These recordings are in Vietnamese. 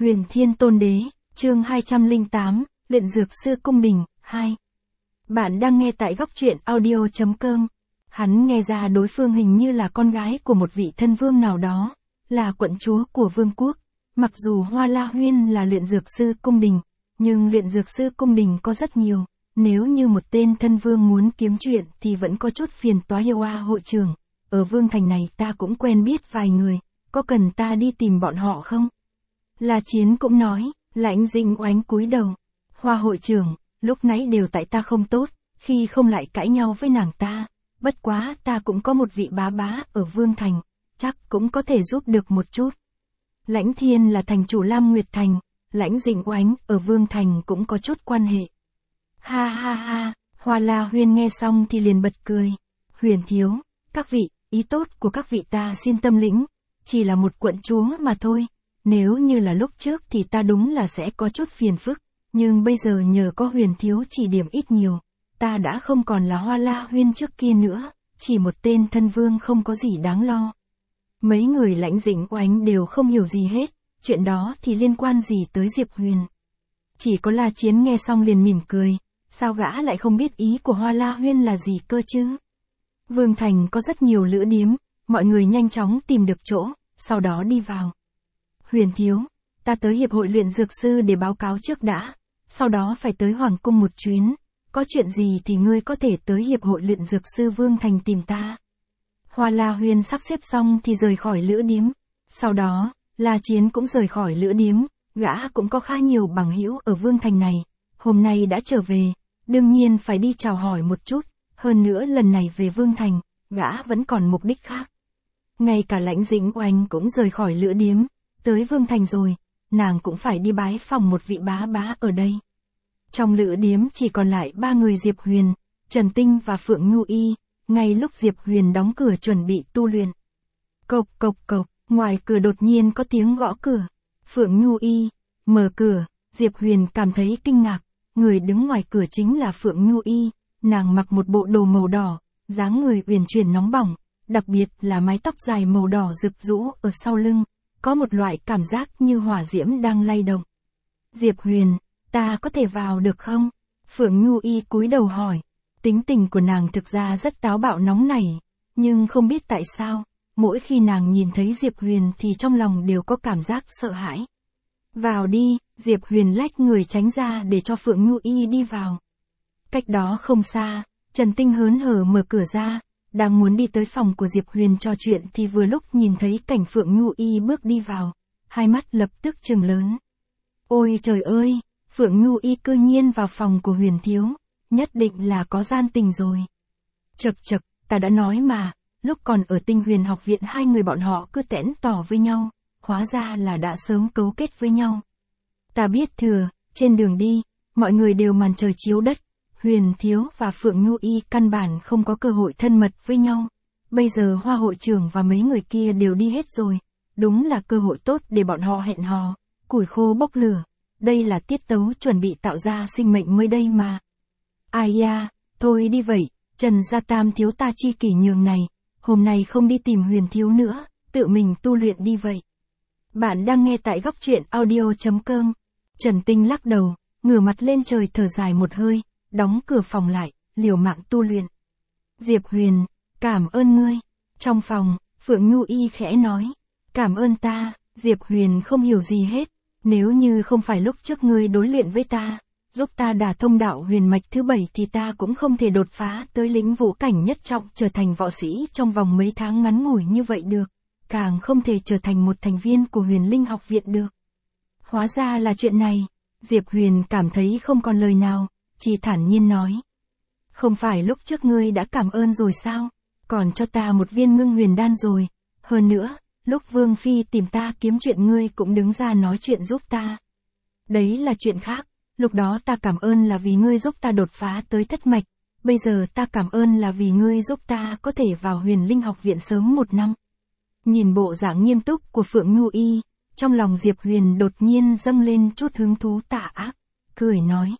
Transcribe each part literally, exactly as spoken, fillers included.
Huyền Thiên Tôn Đế, chương hai trăm lẻ tám, Luyện Dược Sư Cung Đình, hai. Bạn đang nghe tại góc truyện audio chấm com. Hắn nghe ra đối phương hình như là con gái của một vị thân vương nào đó, là quận chúa của vương quốc. Mặc dù Hoa La Huyên là luyện dược sư cung đình, nhưng luyện dược sư cung đình có rất nhiều. Nếu như một tên thân vương muốn kiếm chuyện thì vẫn có chút phiền toái. Yêu a hội trưởng, ở vương thành này ta cũng quen biết vài người, có cần ta đi tìm bọn họ không? La Chiến cũng nói. Lãnh Dĩnh Oánh cúi đầu. Hoa hội trưởng, lúc nãy đều tại ta không tốt, khi không lại cãi nhau với nàng ta. Bất quá ta cũng có một vị bá bá ở vương thành, chắc cũng có thể giúp được một chút. Lãnh Thiên là thành chủ Lam Nguyệt Thành, Lãnh Dĩnh Oánh ở vương thành cũng có chút quan hệ. Ha ha ha, Hoa La Huyên nghe xong thì liền bật cười. Huyền thiếu, các vị, ý tốt của các vị ta xin tâm lĩnh, chỉ là một quận chúa mà thôi. Nếu như là lúc trước thì ta đúng là sẽ có chút phiền phức, nhưng bây giờ nhờ có huyền thiếu chỉ điểm ít nhiều, ta đã không còn là Hoa La Huyên trước kia nữa, chỉ một tên thân vương không có gì đáng lo. Mấy người Lãnh Dĩnh Oánh đều không hiểu gì hết, chuyện đó thì liên quan gì tới Diệp Huyền. Chỉ có La Chiến nghe xong liền mỉm cười, sao gã lại không biết ý của Hoa La Huyên là gì cơ chứ? Vương thành có rất nhiều lữ điếm, mọi người nhanh chóng tìm được chỗ, sau đó đi vào. Huyền thiếu, ta tới hiệp hội luyện dược sư để báo cáo trước đã, sau đó phải tới Hoàng cung một chuyến, có chuyện gì thì ngươi có thể tới hiệp hội luyện dược sư Vương thành tìm ta. Hoa La Huyên sắp xếp xong thì rời khỏi lữ điếm, sau đó, La Chiến cũng rời khỏi lữ điếm, gã cũng có khá nhiều bằng hữu ở Vương thành này, hôm nay đã trở về, đương nhiên phải đi chào hỏi một chút, hơn nữa lần này về Vương thành, gã vẫn còn mục đích khác. Ngay cả Lãnh Dĩnh Oánh cũng rời khỏi lữ điếm. Tới Vương thành rồi, nàng cũng phải đi bái phòng một vị bá bá ở đây. Trong lữ điếm chỉ còn lại ba người Diệp Huyền, Trần Tinh và Phượng Nhu Y, ngay lúc Diệp Huyền đóng cửa chuẩn bị tu luyện. Cộc cộc cộc, ngoài cửa đột nhiên có tiếng gõ cửa. Phượng Nhu Y, mở cửa, Diệp Huyền cảm thấy kinh ngạc, người đứng ngoài cửa chính là Phượng Nhu Y, nàng mặc một bộ đồ màu đỏ, dáng người uyển chuyển nóng bỏng, đặc biệt là mái tóc dài màu đỏ rực rũ ở sau lưng. Có một loại cảm giác như hỏa diễm đang lay động. Diệp Huyền, ta có thể vào được không? Phượng Nhu Y cúi đầu hỏi. Tính tình của nàng thực ra rất táo bạo nóng nảy, nhưng không biết tại sao, mỗi khi nàng nhìn thấy Diệp Huyền thì trong lòng đều có cảm giác sợ hãi. Vào đi, Diệp Huyền lách người tránh ra để cho Phượng Nhu Y đi vào. Cách đó không xa, Trần Tinh hớn hở mở cửa ra. Đang muốn đi tới phòng của Diệp Huyền trò chuyện thì vừa lúc nhìn thấy cảnh Phượng Nhu Y bước đi vào, hai mắt lập tức trừng lớn. Ôi trời ơi, Phượng Nhu Y cư nhiên vào phòng của Huyền thiếu, nhất định là có gian tình rồi. Chậc chậc, ta đã nói mà, lúc còn ở Tinh Huyền học viện hai người bọn họ cứ tẽn tỏ với nhau, hóa ra là đã sớm cấu kết với nhau. Ta biết thừa, trên đường đi, mọi người đều màn trời chiếu đất. Huyền thiếu và Phượng Nhu Y căn bản không có cơ hội thân mật với nhau. Bây giờ Hoa hội trưởng và mấy người kia đều đi hết rồi. Đúng là cơ hội tốt để bọn họ hẹn hò, củi khô bốc lửa. Đây là tiết tấu chuẩn bị tạo ra sinh mệnh mới đây mà. Ai da, thôi đi vậy, Trần Gia Tam thiếu ta chi kỷ nhường này. Hôm nay không đi tìm Huyền thiếu nữa, tự mình tu luyện đi vậy. Bạn đang nghe tại góc truyện audio chấm com. Trần Tinh lắc đầu, ngửa mặt lên trời thở dài một hơi. Đóng cửa phòng lại, liều mạng tu luyện. Diệp Huyền, cảm ơn ngươi. Trong phòng, Phượng Nhu Y khẽ nói. Cảm ơn ta, Diệp Huyền không hiểu gì hết. Nếu như không phải lúc trước ngươi đối luyện với ta, giúp ta đả thông đạo huyền mạch thứ bảy thì ta cũng không thể đột phá tới lĩnh vũ cảnh nhất trọng trở thành võ sĩ trong vòng mấy tháng ngắn ngủi như vậy được. Càng không thể trở thành một thành viên của Huyền Linh học viện được. Hóa ra là chuyện này. Diệp Huyền cảm thấy không còn lời nào. Chỉ thản nhiên nói. Không phải lúc trước ngươi đã cảm ơn rồi sao? Còn cho ta một viên ngưng huyền đan rồi. Hơn nữa, lúc Vương Phi tìm ta kiếm chuyện ngươi cũng đứng ra nói chuyện giúp ta. Đấy là chuyện khác. Lúc đó ta cảm ơn là vì ngươi giúp ta đột phá tới thất mạch. Bây giờ ta cảm ơn là vì ngươi giúp ta có thể vào Huyền Linh học viện sớm một năm. Nhìn bộ dạng nghiêm túc của Phượng Nhu Y, trong lòng Diệp Huyền đột nhiên dâng lên chút hứng thú tà ác. Cười nói.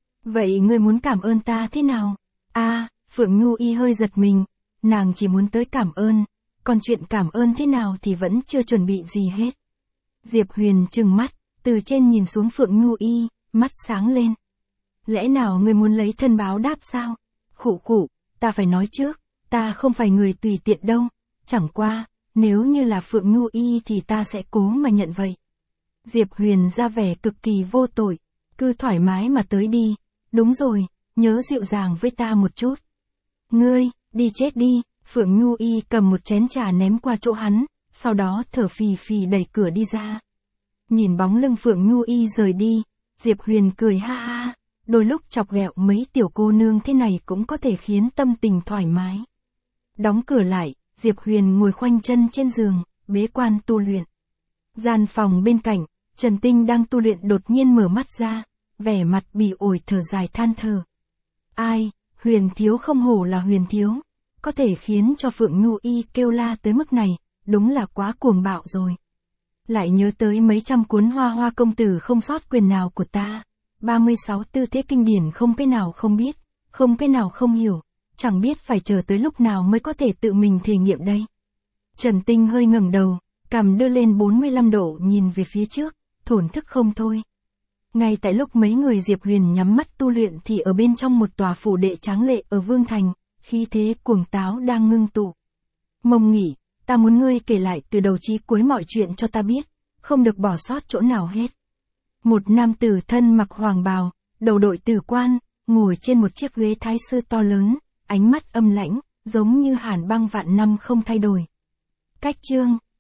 Vậy ngươi muốn cảm ơn ta thế nào? A, à, Phượng Nhu Y hơi giật mình, nàng chỉ muốn tới cảm ơn, còn chuyện cảm ơn thế nào thì vẫn chưa chuẩn bị gì hết. Diệp Huyền trừng mắt, từ trên nhìn xuống Phượng Nhu Y, mắt sáng lên. Lẽ nào ngươi muốn lấy thân báo đáp sao? Khụ khụ, ta phải nói trước, ta không phải người tùy tiện đâu, chẳng qua, nếu như là Phượng Nhu Y thì ta sẽ cố mà nhận vậy. Diệp Huyền ra vẻ cực kỳ vô tội, cứ thoải mái mà tới đi, đúng rồi, nhớ dịu dàng với ta một chút. Ngươi, đi chết đi, Phượng Nhu Y cầm một chén trà ném qua chỗ hắn, sau đó thở phì phì đẩy cửa đi ra. Nhìn bóng lưng Phượng Nhu Y rời đi, Diệp Huyền cười ha ha, đôi lúc chọc ghẹo mấy tiểu cô nương thế này cũng có thể khiến tâm tình thoải mái. Đóng cửa lại, Diệp Huyền ngồi khoanh chân trên giường, bế quan tu luyện. Gian phòng bên cạnh, Trần Tinh đang tu luyện đột nhiên mở mắt ra, vẻ mặt bỉ ổi thở dài than thở. Ai, Huyền thiếu không hổ là Huyền thiếu, có thể khiến cho Phượng Nhu Y kêu la tới mức này, đúng là quá cuồng bạo rồi. Lại nhớ tới mấy trăm cuốn Hoa Hoa công tử không sót quyền nào của ta, ba mươi sáu tư thế kinh điển không cái nào không biết, không cái nào không hiểu, chẳng biết phải chờ tới lúc nào mới có thể tự mình thể nghiệm đây. Trần Tinh hơi ngẩng đầu, cằm đưa lên bốn mươi lăm độ nhìn về phía trước, thổn thức không thôi. Ngay tại lúc mấy người Diệp Huyền nhắm mắt tu luyện thì ở bên trong một tòa phủ đệ tráng lệ ở Vương Thành, khí thế cuồng táo đang ngưng tụ. Mông Nghỉ, ta muốn ngươi kể lại từ đầu chí cuối mọi chuyện cho ta biết, không được bỏ sót chỗ nào hết. Một nam tử thân mặc hoàng bào, đầu đội tử quan, ngồi trên một chiếc ghế thái sư to lớn, ánh mắt âm lãnh, giống như hàn băng vạn năm không thay đổi. Cách chương